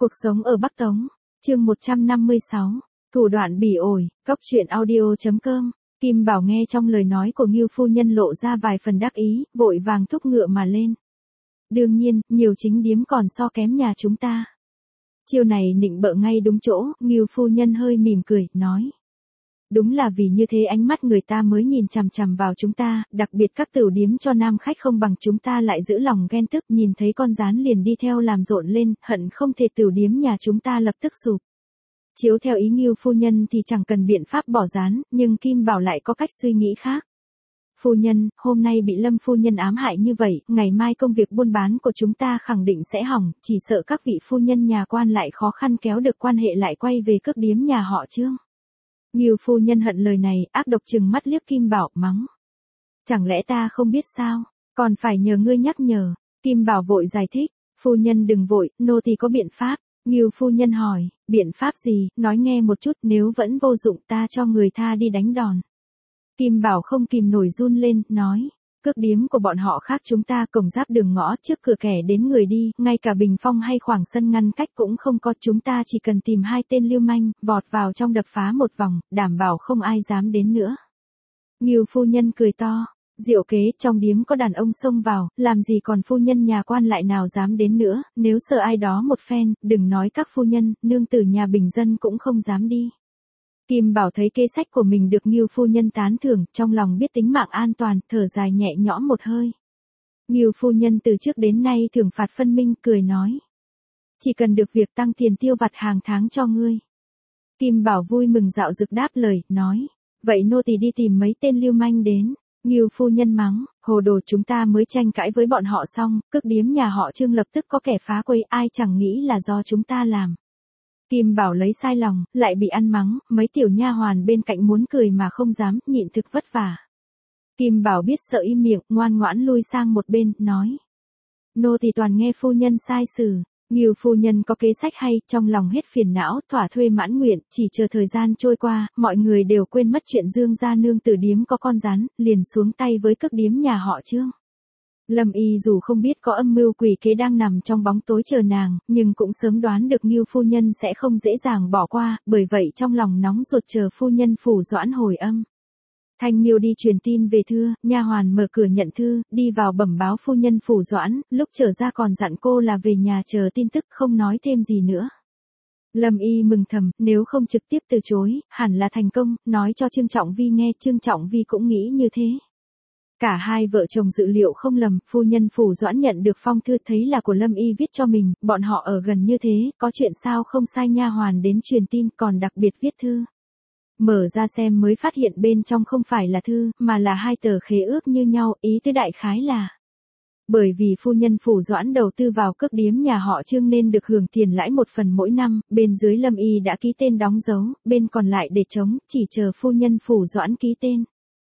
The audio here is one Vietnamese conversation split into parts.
Cuộc sống ở Bắc Tống, chương 156, thủ đoạn bỉ ổi, Cóc truyện audio.com. Kim Bảo nghe trong lời nói của Ngưu phu nhân lộ ra vài phần đắc ý, vội vàng thúc ngựa mà lên. Đương nhiên, nhiều chính điếm còn so kém nhà chúng ta. Chiêu này nịnh bợ ngay đúng chỗ, Ngưu phu nhân hơi mỉm cười, nói. Đúng là vì như thế ánh mắt người ta mới nhìn chằm chằm vào chúng ta, đặc biệt các tửu điếm cho nam khách không bằng chúng ta lại giữ lòng ghen tức, nhìn thấy con gián liền đi theo làm rộn lên, hận không thể tửu điếm nhà chúng ta lập tức sụp. Chiếu theo ý Ngưu phu nhân thì chẳng cần biện pháp bỏ gián, nhưng Kim Bảo lại có cách suy nghĩ khác. Phu nhân, hôm nay bị Lâm phu nhân ám hại như vậy, ngày mai công việc buôn bán của chúng ta khẳng định sẽ hỏng, chỉ sợ các vị phu nhân nhà quan lại khó khăn kéo được quan hệ lại quay về cước điếm nhà họ Trương. Ngưu phu nhân hận lời này, ác độc trừng mắt liếc Kim Bảo, mắng. Chẳng lẽ ta không biết sao, còn phải nhờ ngươi nhắc nhở. Kim Bảo vội giải thích, phu nhân đừng vội, nô tỳ có biện pháp. Ngưu phu nhân hỏi, biện pháp gì, nói nghe một chút, nếu vẫn vô dụng ta cho người tha đi đánh đòn. Kim Bảo không kìm nổi run lên, nói, cước điếm của bọn họ khác chúng ta, cổng giáp đường ngõ trước cửa kẻ đến người đi, ngay cả bình phong hay khoảng sân ngăn cách cũng không có, chúng ta chỉ cần tìm hai tên lưu manh, vọt vào trong đập phá một vòng, đảm bảo không ai dám đến nữa. Ngưu phu nhân cười to, diệu kế, trong điếm có đàn ông xông vào, làm gì còn phu nhân nhà quan lại nào dám đến nữa, nếu sợ ai đó một phen, đừng nói các phu nhân, nương tử nhà bình dân cũng không dám đi. Kim Bảo thấy kế sách của mình được Ngưu phu nhân tán thưởng, trong lòng biết tính mạng an toàn, thở dài nhẹ nhõm một hơi. Ngưu phu nhân từ trước đến nay thưởng phạt phân minh, cười nói. Chỉ cần được việc tăng tiền tiêu vặt hàng tháng cho ngươi. Kim Bảo vui mừng dạo dực đáp lời, nói. Vậy nô tỳ đi tìm mấy tên lưu manh đến. Ngưu phu nhân mắng, hồ đồ, chúng ta mới tranh cãi với bọn họ xong, cước điếm nhà họ Trương lập tức có kẻ phá quấy, ai chẳng nghĩ là do chúng ta làm. Kim Bảo lấy sai lòng, lại bị ăn mắng, mấy tiểu nha hoàn bên cạnh muốn cười mà không dám, nhịn thực vất vả. Kim Bảo biết sợ im miệng, ngoan ngoãn lui sang một bên, nói. Nô tỳ toàn nghe phu nhân sai xử. Ngưu phu nhân có kế sách hay, trong lòng hết phiền não, thỏa thuê mãn nguyện, chỉ chờ thời gian trôi qua, mọi người đều quên mất chuyện Dương gia nương tử điếm có con rắn, liền xuống tay với cước điếm nhà họ Trương. Lâm Y dù không biết có âm mưu quỷ kế đang nằm trong bóng tối chờ nàng, nhưng cũng sớm đoán được Ngưu phu nhân sẽ không dễ dàng bỏ qua, bởi vậy trong lòng nóng ruột chờ phu nhân Phủ Doãn hồi âm. Thanh Miêu đi truyền tin về thưa, nha hoàn mở cửa nhận thư, đi vào bẩm báo phu nhân Phủ Doãn, lúc trở ra còn dặn cô là về nhà chờ tin tức, không nói thêm gì nữa. Lâm Y mừng thầm, nếu không trực tiếp từ chối, hẳn là thành công, nói cho Trương Trọng Vi nghe, Trương Trọng Vi cũng nghĩ như thế. Cả hai vợ chồng dự liệu không lầm, phu nhân Phủ Doãn nhận được phong thư thấy là của Lâm Y viết cho mình, bọn họ ở gần như thế, có chuyện sao không sai nha hoàn đến truyền tin, còn đặc biệt viết thư. Mở ra xem mới phát hiện bên trong không phải là thư, mà là hai tờ khế ước như nhau, ý tứ đại khái là. Bởi vì phu nhân Phủ Doãn đầu tư vào cước điếm nhà họ Trương nên được hưởng tiền lãi một phần mỗi năm, bên dưới Lâm Y đã ký tên đóng dấu, bên còn lại để trống, chỉ chờ phu nhân Phủ Doãn ký tên.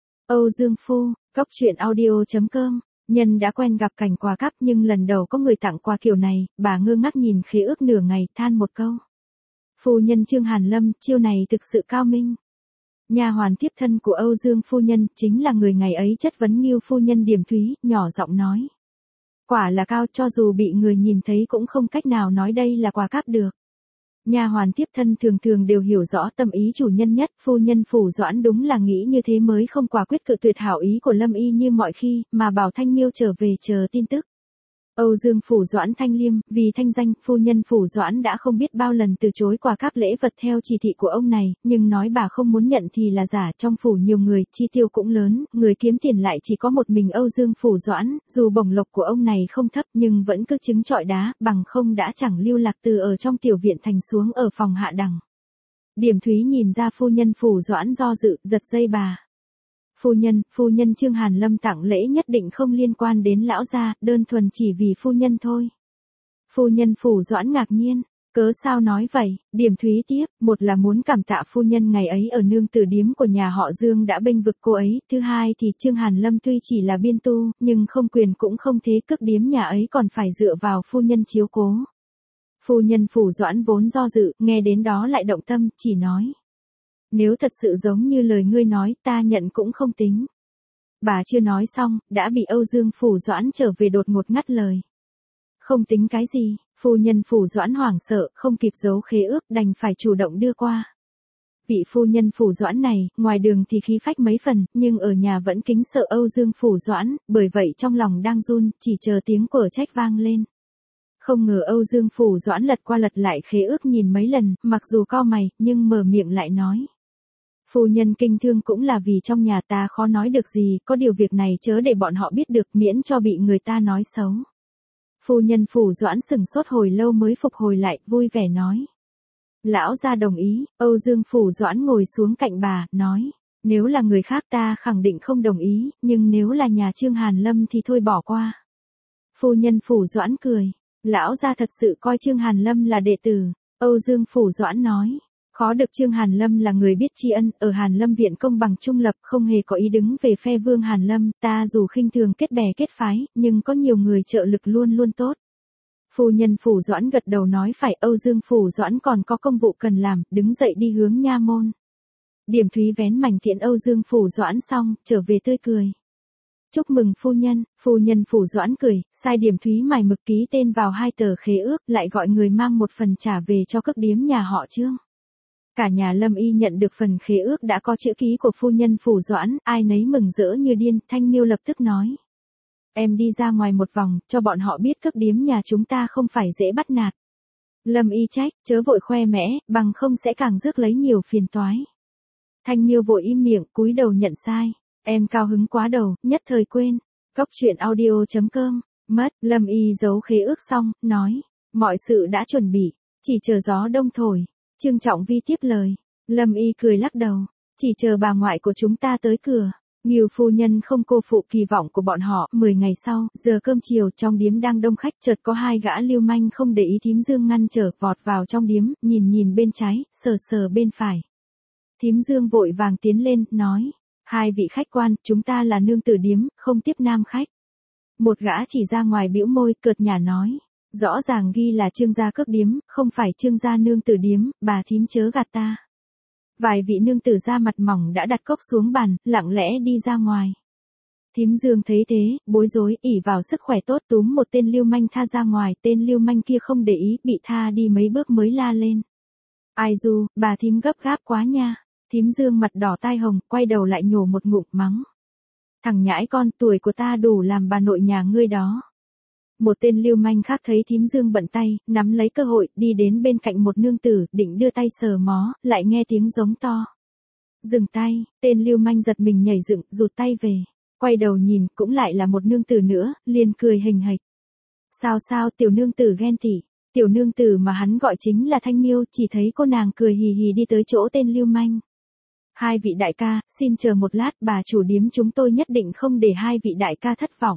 Âu Dương Phu, Cóc truyện audio.com. Nhân đã quen gặp cảnh quà cắp nhưng lần đầu có người tặng quà kiểu này, bà ngơ ngác nhìn khế ước nửa ngày, than một câu. Phu nhân Trương Hàn Lâm, chiêu này thực sự cao minh. Nha hoàn tiếp thân của Âu Dương phu nhân, chính là người ngày ấy chất vấn Ngưu phu nhân Điềm Thúy, nhỏ giọng nói. Quả là cao, cho dù bị người nhìn thấy cũng không cách nào nói đây là quà cắp được. Nha hoàn tiếp thân thường thường đều hiểu rõ tâm ý chủ nhân nhất, phu nhân Phủ Doãn đúng là nghĩ như thế mới không quả quyết cự tuyệt hảo ý của Lâm Y như mọi khi, mà bảo Thanh Miêu trở về chờ tin tức. Âu Dương Phủ Doãn thanh liêm, vì thanh danh, phu nhân Phủ Doãn đã không biết bao lần từ chối quà cáp lễ vật theo chỉ thị của ông này, nhưng nói bà không muốn nhận thì là giả, trong phủ nhiều người, chi tiêu cũng lớn, người kiếm tiền lại chỉ có một mình Âu Dương Phủ Doãn, dù bổng lộc của ông này không thấp nhưng vẫn cứ trứng trọi đá, bằng không đã chẳng lưu lạc từ ở trong tiểu viện thành xuống ở phòng hạ đẳng. Điềm Thúy nhìn ra phu nhân Phủ Doãn do dự, giật dây bà. Phu nhân Trương Hàn Lâm tặng lễ nhất định không liên quan đến lão gia, đơn thuần chỉ vì phu nhân thôi. Phu nhân Phủ Doãn ngạc nhiên, cớ sao nói vậy, Điềm Thúy tiếp, một là muốn cảm tạ phu nhân ngày ấy ở nương tử điếm của nhà họ Dương đã bênh vực cô ấy, thứ hai thì Trương Hàn Lâm tuy chỉ là biên tu, nhưng không quyền cũng không thế, cước điếm nhà ấy còn phải dựa vào phu nhân chiếu cố. Phu nhân Phủ Doãn vốn do dự, nghe đến đó lại động tâm, chỉ nói. Nếu thật sự giống như lời ngươi nói, ta nhận cũng không tính. Bà chưa nói xong, đã bị Âu Dương Phủ Doãn trở về đột ngột ngắt lời. Không tính cái gì, Phu nhân Phủ Doãn hoảng sợ, không kịp giấu khế ước đành phải chủ động đưa qua. Vị phu nhân Phủ Doãn này, ngoài đường thì khí phách mấy phần, nhưng ở nhà vẫn kính sợ Âu Dương Phủ Doãn, bởi vậy trong lòng đang run, chỉ chờ tiếng của trách vang lên. Không ngờ Âu Dương Phủ Doãn lật qua lật lại khế ước nhìn mấy lần, mặc dù cau mày, nhưng mở miệng lại nói. Phu nhân kinh thương cũng là vì trong nhà ta khó nói được gì, có điều việc này chớ để bọn họ biết được miễn cho bị người ta nói xấu. Phu nhân Phủ Doãn sừng sốt hồi lâu mới phục hồi lại, vui vẻ nói. Lão gia đồng ý, Âu Dương Phủ Doãn ngồi xuống cạnh bà, nói. Nếu là người khác ta khẳng định không đồng ý, nhưng nếu là nhà Trương Hàn Lâm thì thôi bỏ qua. Phu nhân Phủ Doãn cười. Lão gia thật sự coi Trương Hàn Lâm là đệ tử. Âu Dương Phủ Doãn nói. Khó được Trương Hàn Lâm là người biết tri ân, ở Hàn Lâm viện công bằng trung lập không hề có ý đứng về phe Vương Hàn Lâm, ta dù khinh thường kết bè kết phái, nhưng có nhiều người trợ lực luôn luôn tốt. Phu nhân Phủ Doãn gật đầu nói phải. Âu Dương Phủ Doãn còn có công vụ cần làm, đứng dậy đi hướng nha môn. Điểm Thúy vén mảnh thiện Âu Dương Phủ Doãn xong, trở về tươi cười. Chúc mừng phu nhân Phủ Doãn cười, sai Điểm Thúy mài mực ký tên vào 2 tờ khế ước, lại gọi người mang một phần trả về cho các điếm nhà họ Trương. Cả nhà Lâm Y nhận được phần khế ước đã có chữ ký của phu nhân Phủ Doãn, ai nấy mừng rỡ như điên. Thanh Miêu lập tức nói. Em đi ra ngoài một vòng, cho bọn họ biết các điếm nhà chúng ta không phải dễ bắt nạt. Lâm Y trách, chớ vội khoe mẽ, bằng không sẽ càng rước lấy nhiều phiền toái. Thanh Miêu vội im miệng, cúi đầu nhận sai. Em cao hứng quá đầu, nhất thời quên. Cóc truyện audio.com, mất. Lâm Y giấu khế ước xong, nói. Mọi sự đã chuẩn bị, chỉ chờ gió đông thổi. Trương Trọng Vi tiếp lời. Lâm Y cười lắc đầu. Chỉ chờ bà ngoại của chúng ta tới cửa. Ngưu phu nhân không cô phụ kỳ vọng của bọn họ. 10 ngày sau, giờ cơm chiều trong điếm đang đông khách, chợt có 2 gã lưu manh không để ý Thím Dương ngăn trở, vọt vào trong điếm, nhìn bên trái, sờ bên phải. Thím Dương vội vàng tiến lên, nói. 2 vị khách quan, chúng ta là nương tử điếm, không tiếp nam khách. Một gã chỉ ra ngoài bĩu môi, cợt nhả nói. Rõ ràng ghi là Trương gia cước điếm, không phải Trương gia nương tử điếm, bà thím chớ gạt ta. Vài vị nương tử da mặt mỏng đã đặt cốc xuống bàn, lặng lẽ đi ra ngoài. Thím Dương thấy thế, bối rối, ỷ vào sức khỏe tốt túm một tên lưu manh tha ra ngoài, tên lưu manh kia không để ý, bị tha đi mấy bước mới la lên. Ai du, bà thím gấp gáp quá nha. Thím Dương mặt đỏ tai hồng, quay đầu lại nhổ một ngụm mắng. Thằng nhãi con, tuổi của ta đủ làm bà nội nhà ngươi đó. Một tên lưu manh khác thấy Thím Dương bận tay, nắm lấy cơ hội, đi đến bên cạnh một nương tử, định đưa tay sờ mó, lại nghe tiếng giống to. Dừng tay, tên lưu manh giật mình nhảy dựng, rụt tay về. Quay đầu nhìn, cũng lại là một nương tử nữa, liền cười hình hạch. Sao tiểu nương tử ghen tị. Tiểu nương tử mà hắn gọi chính là Thanh Miêu, chỉ thấy cô nàng cười hì hì đi tới chỗ tên lưu manh. 2 vị đại ca, xin chờ một lát, bà chủ điếm chúng tôi nhất định không để 2 vị đại ca thất vọng.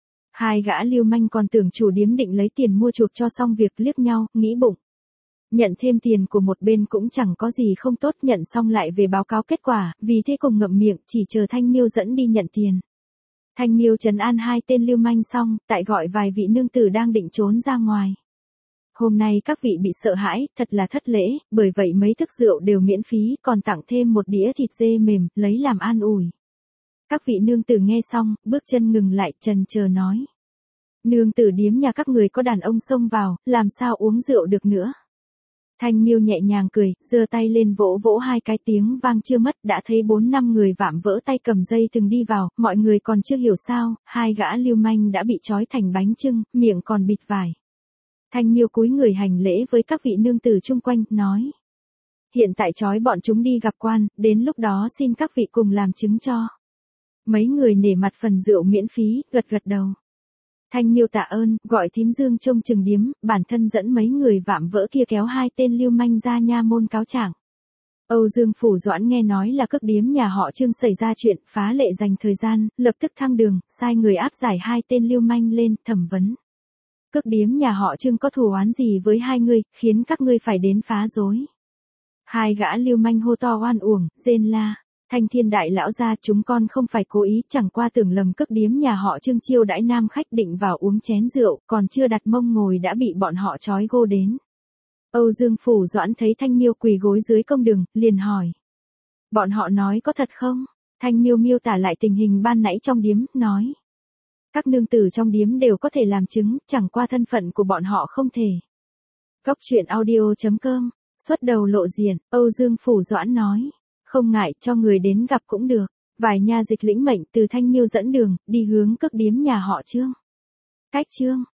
2 gã lưu manh còn tưởng chủ điếm định lấy tiền mua chuộc cho xong việc, liếc nhau, nghĩ bụng. Nhận thêm tiền của một bên cũng chẳng có gì không tốt, nhận xong lại về báo cáo kết quả, vì thế cùng ngậm miệng, chỉ chờ Thanh Miêu dẫn đi nhận tiền. Thanh Miêu trấn an 2 tên lưu manh xong, tại gọi vài vị nương tử đang định trốn ra ngoài. Hôm nay các vị bị sợ hãi, thật là thất lễ, bởi vậy mấy thức rượu đều miễn phí, còn tặng thêm một đĩa thịt dê mềm, lấy làm an ủi. Các vị nương tử nghe xong, bước chân ngừng lại, trần chờ nói. Nương tử điếm nhà các người có đàn ông xông vào, làm sao uống rượu được nữa. Thanh Miêu nhẹ nhàng cười, giơ tay lên vỗ vỗ 2 cái, tiếng vang chưa mất, đã thấy 4-5 người vạm vỡ tay cầm dây từng đi vào, mọi người còn chưa hiểu sao, 2 gã lưu manh đã bị trói thành bánh chưng, miệng còn bịt vải. Thanh Miêu cúi người hành lễ với các vị nương tử chung quanh, nói. Hiện tại trói bọn chúng đi gặp quan, đến lúc đó xin các vị cùng làm chứng cho. Mấy người nể mặt phần rượu miễn phí, gật đầu. Thanh Miêu tạ ơn, gọi Thím Dương trông chừng điếm, bản thân dẫn mấy người vạm vỡ kia kéo 2 tên lưu manh ra nha môn cáo trạng. Âu Dương Phủ Doãn nghe nói là cước điếm nhà họ Trương xảy ra chuyện, phá lệ dành thời gian, lập tức thăng đường, sai người áp giải 2 tên lưu manh lên, thẩm vấn. Cước điếm nhà họ Trương có thù oán gì với 2 người, khiến các ngươi phải đến phá rối. 2 gã lưu manh hô to oan uổng, rên la. Thanh Thiên đại lão gia, chúng con không phải cố ý, chẳng qua tưởng lầm cước điếm nhà họ Trương chiêu đãi nam khách định vào uống chén rượu, còn chưa đặt mông ngồi đã bị bọn họ trói gô đến. Âu Dương Phủ Doãn thấy Thanh Miêu quỳ gối dưới công đường, liền hỏi. Bọn họ nói có thật không? Thanh Miêu miêu tả lại tình hình ban nãy trong điếm, nói. Các nương tử trong điếm đều có thể làm chứng, chẳng qua thân phận của bọn họ không thể. Cốc truyện audio.com, xuất đầu lộ diện, Âu Dương Phủ Doãn nói. Không ngại, cho người đến gặp cũng được. Vài nha dịch lĩnh mệnh từ Thanh Miêu dẫn đường, đi hướng cước điếm nhà họ Trương. Cách Trương,